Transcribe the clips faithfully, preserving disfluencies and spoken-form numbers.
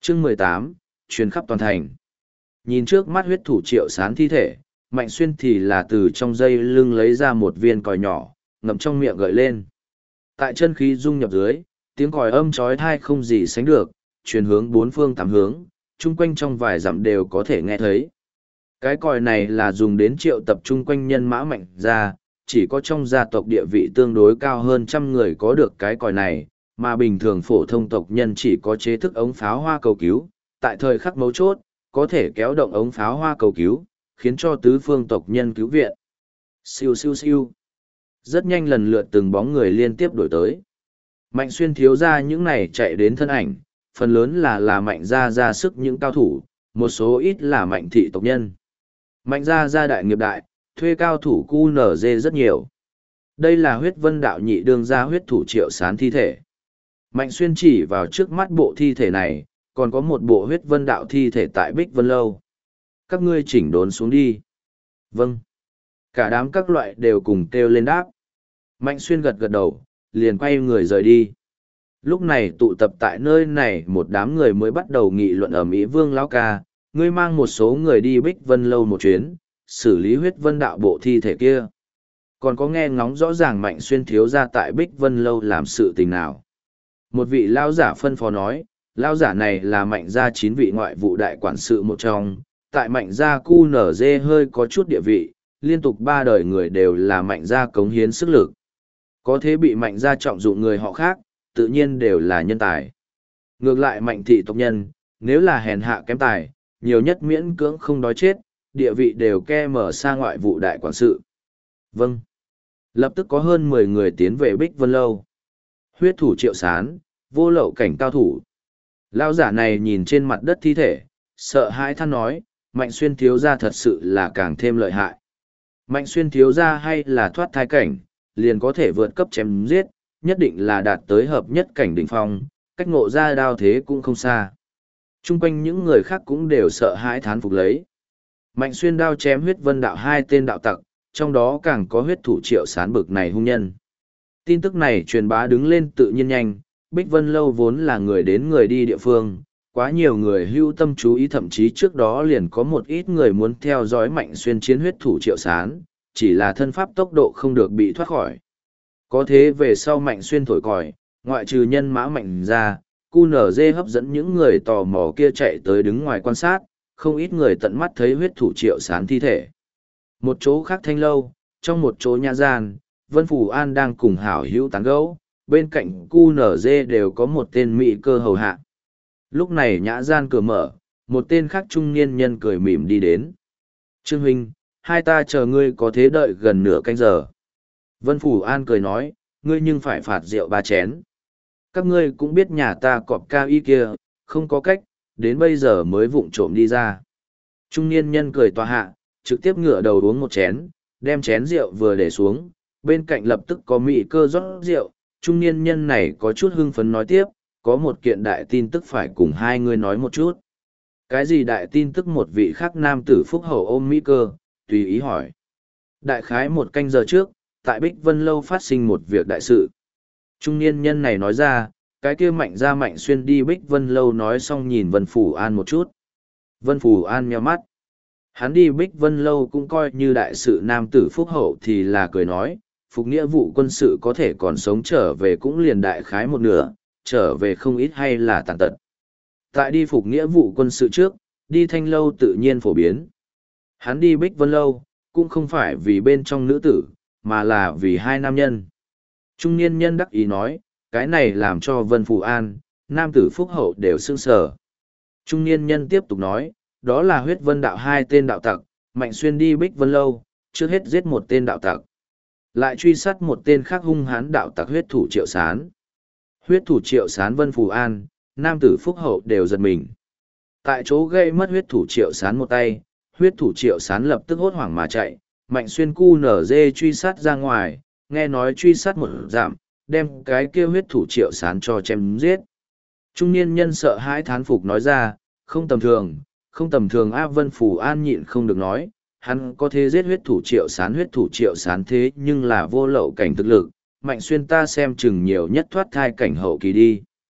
Chương mười tám, truyền khắp toàn thành. Nhìn trước mắt huyết thủ Triệu Sán thi thể, Mạnh Xuyên thì là từ trong dây lưng lấy ra một viên còi nhỏ, ngậm trong miệng gợi lên. Tại chân khí dung nhập dưới, tiếng còi âm chói tai không gì sánh được, truyền hướng bốn phương tám hướng, chung quanh trong vài dặm đều có thể nghe thấy. Cái còi này là dùng đến triệu tập chung quanh nhân mã Mạnh gia, chỉ có trong gia tộc địa vị tương đối cao hơn trăm người có được cái còi này, mà bình thường phổ thông tộc nhân chỉ có chế thức ống pháo hoa cầu cứu, tại thời khắc mấu chốt, có thể kéo động ống pháo hoa cầu cứu, khiến cho tứ phương tộc nhân cứu viện. Siêu siêu siêu. Rất nhanh lần lượt từng bóng người liên tiếp đổi tới. Mạnh Xuyên thiếu ra những này chạy đến thân ảnh, phần lớn là là Mạnh gia ra sức những cao thủ, một số ít là Mạnh thị tộc nhân. Mạnh gia gia đại nghiệp đại, thuê cao thủ cu nở dê rất nhiều. Đây là huyết vân đạo nhị đương gia huyết thủ Triệu Sán thi thể. Mạnh Xuyên chỉ vào trước mắt bộ thi thể này, còn có một bộ huyết vân đạo thi thể tại Bích Vân Lâu. Các ngươi chỉnh đốn xuống đi. Vâng. Cả đám các loại đều cùng kêu lên đáp. Mạnh Xuyên gật gật đầu, liền quay người rời đi. Lúc này tụ tập tại nơi này một đám người mới bắt đầu nghị luận ở Mỹ Vương Lão Ca, ngươi mang một số người đi Bích Vân Lâu một chuyến, xử lý huyết vân đạo bộ thi thể kia. Còn có nghe ngóng rõ ràng Mạnh Xuyên thiếu ra tại Bích Vân Lâu làm sự tình nào. Một vị lão giả phân phó nói, lão giả này là Mạnh gia chín vị ngoại vụ đại quản sự một trong, tại Mạnh gia cu nở dê hơi có chút địa vị, liên tục ba đời người đều là Mạnh gia cống hiến sức lực. Có thế bị Mạnh gia trọng dụng người họ khác, tự nhiên đều là nhân tài. Ngược lại Mạnh thị tộc nhân, nếu là hèn hạ kém tài, nhiều nhất miễn cưỡng không đói chết, địa vị đều ke mở xa ngoại vụ đại quản sự. Vâng. Lập tức có hơn mười người tiến về Bích Vân Lâu. Huyết thủ Triệu Sán, vô lậu cảnh cao thủ. Lão giả này nhìn trên mặt đất thi thể, sợ hãi than nói, Mạnh Xuyên thiếu gia thật sự là càng thêm lợi hại. Mạnh Xuyên thiếu gia hay là thoát thai cảnh, liền có thể vượt cấp chém giết, nhất định là đạt tới hợp nhất cảnh đỉnh phong, cách ngộ ra đao thế cũng không xa. Trung quanh những người khác cũng đều sợ hãi thán phục lấy. Mạnh Xuyên đao chém huyết vân đạo hai tên đạo tặc, trong đó càng có huyết thủ Triệu Sán bực này hung nhân. Tin tức này truyền bá đứng lên tự nhiên nhanh, Bích Vân Lâu vốn là người đến người đi địa phương, quá nhiều người hưu tâm chú ý, thậm chí trước đó liền có một ít người muốn theo dõi Mạnh Xuyên chiến huyết thủ Triệu Sán, chỉ là thân pháp tốc độ không được bị thoát khỏi. Có thế về sau Mạnh Xuyên thổi còi, ngoại trừ nhân mã Mạnh ra, cu nở dê hấp dẫn những người tò mò kia chạy tới đứng ngoài quan sát, không ít người tận mắt thấy huyết thủ Triệu Sán thi thể. Một chỗ khác Thanh Lâu, trong một chỗ nhà gian, Vân Phủ An đang cùng hảo hữu tán gẫu, bên cạnh cu nở dê đều có một tên mỹ cơ hầu hạ. Lúc này nhã gian cửa mở, một tên khác trung niên nhân cười mỉm đi đến. Trương huynh, hai ta chờ ngươi có thế đợi gần nửa canh giờ. Vân Phủ An cười nói, ngươi nhưng phải phạt rượu ba chén. Các ngươi cũng biết nhà ta cọp cao y kia, không có cách, đến bây giờ mới vụng trộm đi ra. Trung niên nhân cười tòa hạ, trực tiếp ngửa đầu uống một chén, đem chén rượu vừa để xuống, bên cạnh lập tức có mỹ cơ rót rượu. Trung niên nhân này có chút hưng phấn nói tiếp, có một kiện đại tin tức phải cùng hai người nói một chút. Cái gì đại tin tức? Một vị khác nam tử phúc hậu ôm mỹ cơ, tùy ý hỏi. Đại khái một canh giờ trước, tại Bích Vân Lâu phát sinh một việc đại sự. Trung niên nhân này nói ra, cái kia Mạnh ra Mạnh Xuyên đi Bích Vân Lâu nói xong nhìn Vân Phủ An một chút. Vân Phủ An nheo mắt. Hắn đi Bích Vân Lâu cũng coi như đại sự, nam tử phúc hậu thì là cười nói, phục nghĩa vụ quân sự có thể còn sống trở về cũng liền đại khái một nửa, trở về không ít hay là tàn tật. Tại đi phục nghĩa vụ quân sự trước, đi Thanh Lâu tự nhiên phổ biến. Hắn đi Bích Vân Lâu, cũng không phải vì bên trong nữ tử, mà là vì hai nam nhân. Trung niên nhân đắc ý nói, cái này làm cho Vân Phủ An, nam tử phúc hậu đều sững sờ. Trung niên nhân tiếp tục nói, đó là huyết vân đạo hai tên đạo tặc, Mạnh Xuyên đi Bích Vân Lâu, trước hết giết một tên đạo tặc. Lại truy sát một tên khác hung hãn đạo tặc huyết thủ Triệu Sán. Huyết thủ Triệu Sán, Vân Phủ An, nam tử phúc hậu đều giật mình. Tại chỗ gây mất huyết thủ Triệu Sán một tay, huyết thủ Triệu Sán lập tức hốt hoảng mà chạy, Mạnh Xuyên cu nở dê truy sát ra ngoài, nghe nói truy sát một dặm, đem cái kia huyết thủ Triệu Sán cho chém giết. Trung niên nhân sợ hãi thán phục nói ra, không tầm thường, không tầm thường. A Vân Phủ An nhịn không được nói, hắn có thể giết huyết thủ Triệu Sán, huyết thủ Triệu Sán thế nhưng là vô lậu cảnh thực lực, Mạnh Xuyên ta xem chừng nhiều nhất thoát thai cảnh hậu kỳ đi.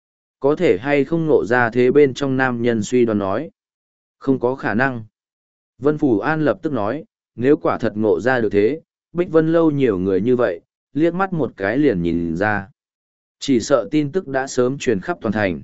có thể hay không ngộ ra thế bên trong nam nhân suy đoán nói. Không có khả năng. Vân Phù An lập tức nói, nếu quả thật ngộ ra được thế, Bích Vân Lâu nhiều người như vậy, liếc mắt một cái liền nhìn ra. Chỉ sợ tin tức đã sớm truyền khắp toàn thành.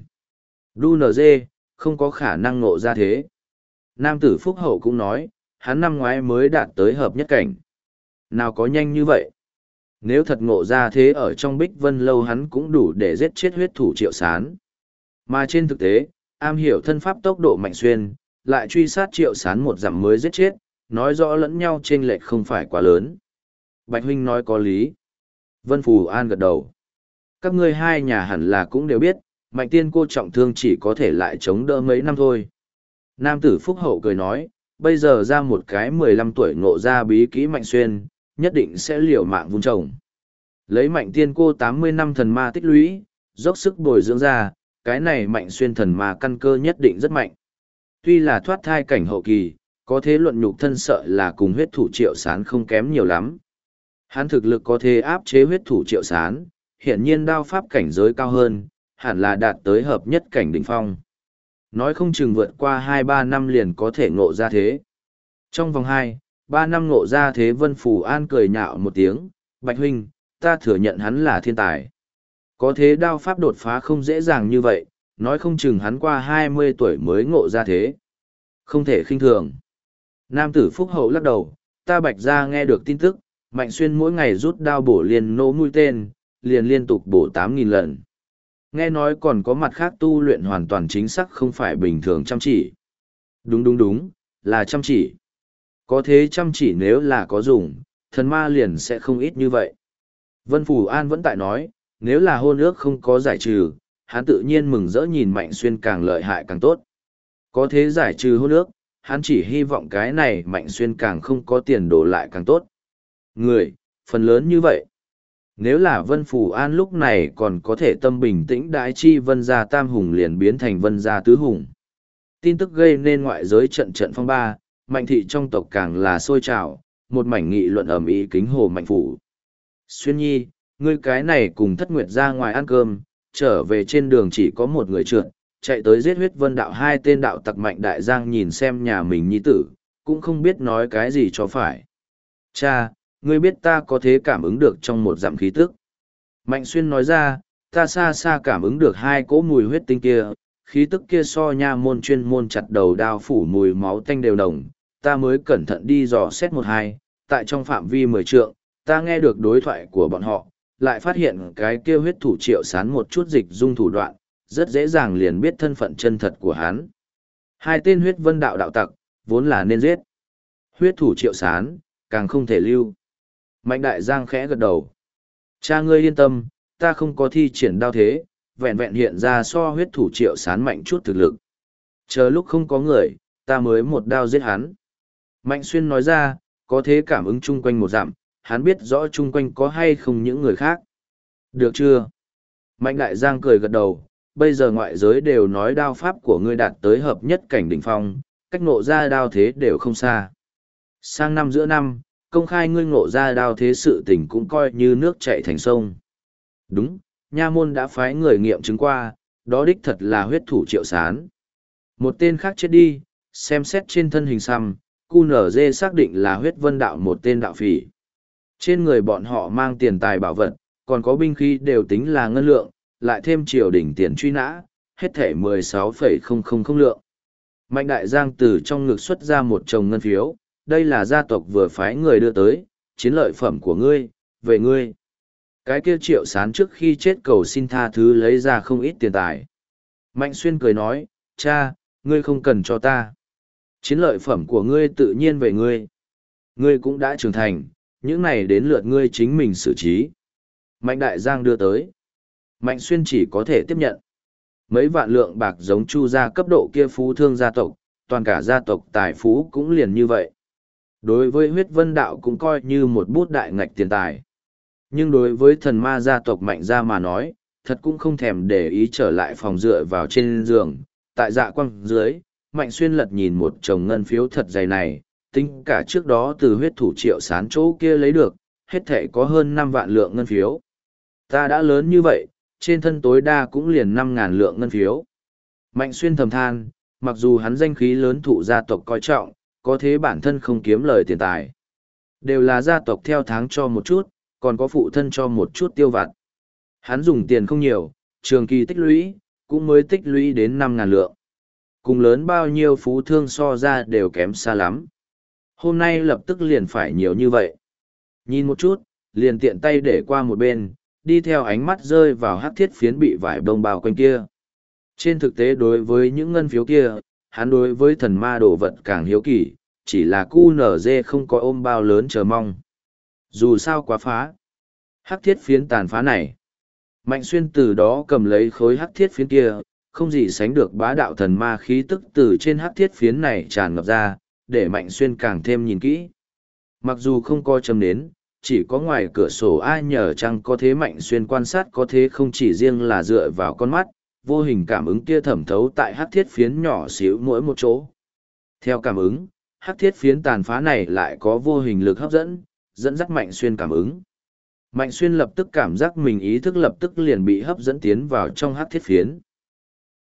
đu en giê, không có khả năng ngộ ra thế. Nam tử Phúc Hậu cũng nói, hắn năm ngoái mới đạt tới hợp nhất cảnh. Nào có nhanh như vậy? Nếu thật ngộ ra thế ở trong Bích Vân Lâu hắn cũng đủ để giết chết huyết thủ Triệu Sán. Mà trên thực tế, am hiểu thân pháp tốc độ Mạnh Xuyên, lại truy sát Triệu Sán một dặm mới giết chết, nói rõ lẫn nhau chênh lệch không phải quá lớn. Bạch huynh nói có lý. Vân Phù An gật đầu. Các ngươi hai nhà hẳn là cũng đều biết, Mạnh Tiên cô trọng thương chỉ có thể lại chống đỡ mấy năm thôi. Nam tử Phúc Hậu cười nói, bây giờ ra một cái mười lăm tuổi ngộ ra bí kỹ Mạnh Xuyên, nhất định sẽ liều mạng vun trồng. Lấy Mạnh Tiên cô tám mươi năm thần ma tích lũy, dốc sức bồi dưỡng ra, cái này Mạnh Xuyên thần ma căn cơ nhất định rất mạnh. Tuy là thoát thai cảnh hậu kỳ, có thế luận nhục thân sợ là cùng huyết thủ Triệu Sán không kém nhiều lắm. Hắn thực lực có thể áp chế huyết thủ Triệu Sán, hiển nhiên đao pháp cảnh giới cao hơn, hẳn là đạt tới hợp nhất cảnh đỉnh phong. Nói không chừng vượt qua hai ba năm liền có thể ngộ ra thế. Trong vòng hai ba năm ngộ ra thế. Vân Phù An cười nhạo một tiếng, Bạch huynh, ta thừa nhận hắn là thiên tài. Có thế đao pháp đột phá không dễ dàng như vậy, nói không chừng hắn qua hai mươi tuổi mới ngộ ra thế. Không thể khinh thường. Nam tử Phúc Hậu lắc đầu, ta Bạch gia nghe được tin tức, Mạnh Xuyên mỗi ngày rút đao bổ liền nỗ mũi tên, liền liên tục bổ tám nghìn lần. Nghe nói còn có mặt khác tu luyện hoàn toàn chính xác không phải bình thường chăm chỉ. Đúng đúng đúng, là chăm chỉ. Có thế chăm chỉ nếu là có dùng, thần ma liền sẽ không ít như vậy. Vân Phù An vẫn tại nói, nếu là hôn ước không có giải trừ, hắn tự nhiên mừng rỡ nhìn Mạnh Xuyên càng lợi hại càng tốt. Có thế giải trừ hôn ước, hắn chỉ hy vọng cái này Mạnh Xuyên càng không có tiền đổ lại càng tốt. Người, phần lớn như vậy. Nếu là Vân Phù An lúc này còn có thể tâm bình tĩnh đãi chi Vân gia tam hùng liền biến thành Vân gia tứ hùng. Tin tức gây nên ngoại giới trận trận phong ba, Mạnh thị trong tộc càng là sôi trào, một mảnh nghị luận ầm ĩ kính hồ Mạnh phủ. Xuyên nhi, ngươi cái này cùng Thất Nguyệt ra ngoài ăn cơm, trở về trên đường chỉ có một người trượt, chạy tới giết huyết vân đạo hai tên đạo tặc Mạnh đại giang nhìn xem nhà mình nhi tử, cũng không biết nói cái gì cho phải. Cha, ngươi biết ta có thế cảm ứng được trong một dặm khí tức. Mạnh Xuyên nói ra, ta xa xa cảm ứng được hai cỗ mùi huyết tinh kia, khí tức kia so nha môn chuyên môn chặt đầu đao phủ mùi máu tanh đều nồng, ta mới cẩn thận đi dò xét một hai, tại trong phạm vi mười trượng, ta nghe được đối thoại của bọn họ, lại phát hiện cái kia huyết thủ Triệu Sán một chút dịch dung thủ đoạn, rất dễ dàng liền biết thân phận chân thật của hắn. Hai tên huyết vân đạo đạo tặc, vốn là nên giết. Huyết thủ Triệu Sán, càng không thể lưu. Mạnh đại giang khẽ gật đầu. Cha ngươi yên tâm, ta không có thi triển đao thế, vẹn vẹn hiện ra so huyết thủ Triệu Sán mạnh chút thực lực. Chờ lúc không có người, ta mới một đao giết hắn. Mạnh Xuyên nói ra, có thế cảm ứng chung quanh một dặm, hắn biết rõ chung quanh có hay không những người khác. Được chưa? Mạnh đại giang cười gật đầu, bây giờ ngoại giới đều nói đao pháp của ngươi đạt tới hợp nhất cảnh đỉnh phong, cách ngộ ra đao thế đều không xa. Sang năm giữa năm, công khai ngươi ngộ ra đao thế sự tình cũng coi như nước chảy thành sông. Đúng, nha môn đã phái người nghiệm chứng qua, đó đích thật là huyết thủ Triệu Sán. Một tên khác chết đi, xem xét trên thân hình xăm, cu nở dê xác định là huyết vân đạo một tên đạo phỉ. Trên người bọn họ mang tiền tài bảo vật, còn có binh khí đều tính là ngân lượng, lại thêm triều đỉnh tiền truy nã, hết thể mười sáu phẩy không không không lượng. Mạnh đại giang từ trong ngực xuất ra một chồng ngân phiếu, đây là gia tộc vừa phái người đưa tới, chiến lợi phẩm của ngươi, về ngươi. Cái kia Triệu Sán trước khi chết cầu xin tha thứ lấy ra không ít tiền tài. Mạnh Xuyên cười nói, cha, ngươi không cần cho ta. Chiến lợi phẩm của ngươi tự nhiên về ngươi. Ngươi cũng đã trưởng thành, những này đến lượt ngươi chính mình xử trí. Mạnh đại giang đưa tới. Mạnh Xuyên chỉ có thể tiếp nhận. Mấy vạn lượng bạc giống Chu gia cấp độ kia phú thương gia tộc, toàn cả gia tộc tài phú cũng liền như vậy. Đối với huyết vân đạo cũng coi như một bút đại ngạch tiền tài. Nhưng đối với thần ma gia tộc Mạnh gia mà nói, thật cũng không thèm để ý trở lại phòng dựa vào trên giường. Tại dạ quang dưới, Mạnh Xuyên lật nhìn một chồng ngân phiếu thật dày này, tính cả trước đó từ huyết thủ Triệu Sán chỗ kia lấy được, hết thể có hơn năm vạn lượng ngân phiếu. Ta đã lớn như vậy, trên thân tối đa cũng liền năm ngàn lượng ngân phiếu. Mạnh Xuyên thầm than, mặc dù hắn danh khí lớn thụ gia tộc coi trọng, có thế bản thân không kiếm lời tiền tài. Đều là gia tộc theo tháng cho một chút, còn có phụ thân cho một chút tiêu vặt. Hắn dùng tiền không nhiều, trường kỳ tích lũy, cũng mới tích lũy đến năm ngàn lượng. Cùng lớn bao nhiêu phú thương so ra đều kém xa lắm. Hôm nay lập tức liền phải nhiều như vậy. Nhìn một chút, liền tiện tay để qua một bên, đi theo ánh mắt rơi vào hắc thiết phiến bị vải bông bao quanh kia. Trên thực tế đối với những ngân phiếu kia, hắn đối với thần ma đồ vật càng hiếu kỳ, chỉ là cu nở dê không có ôm bao lớn chờ mong. Dù sao quá phá. Hắc thiết phiến tàn phá này. Mạnh Xuyên từ đó cầm lấy khối hắc thiết phiến kia, không gì sánh được bá đạo thần ma khí tức từ trên hắc thiết phiến này tràn ngập ra, để Mạnh Xuyên càng thêm nhìn kỹ. Mặc dù không có châm nến, chỉ có ngoài cửa sổ ai nhờ chăng có thế Mạnh Xuyên quan sát có thế không chỉ riêng là dựa vào con mắt, vô hình cảm ứng kia thẩm thấu tại hắc thiết phiến nhỏ xíu mỗi một chỗ. Theo cảm ứng, hắc thiết phiến tàn phá này lại có vô hình lực hấp dẫn, dẫn dắt Mạnh Xuyên cảm ứng. Mạnh Xuyên lập tức cảm giác mình ý thức lập tức liền bị hấp dẫn tiến vào trong hắc thiết phiến.